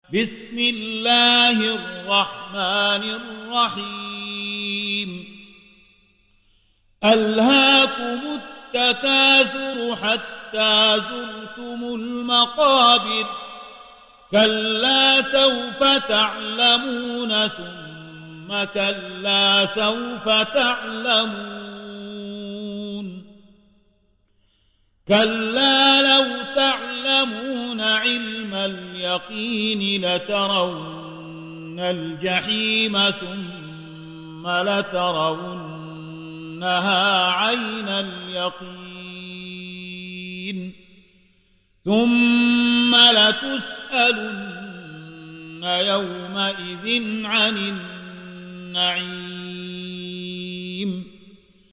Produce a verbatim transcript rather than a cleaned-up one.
بسم الله الرحمن الرحيم ألهاكم التكاثر حتى زرتم المقابر كلا سوف تعلمون ثم كلا سوف تعلمون كلا لو تعلمون علم اليقين لترون الجحيم ثم لترونها عين اليقين ثم لتسألن يومئذ عن النعيم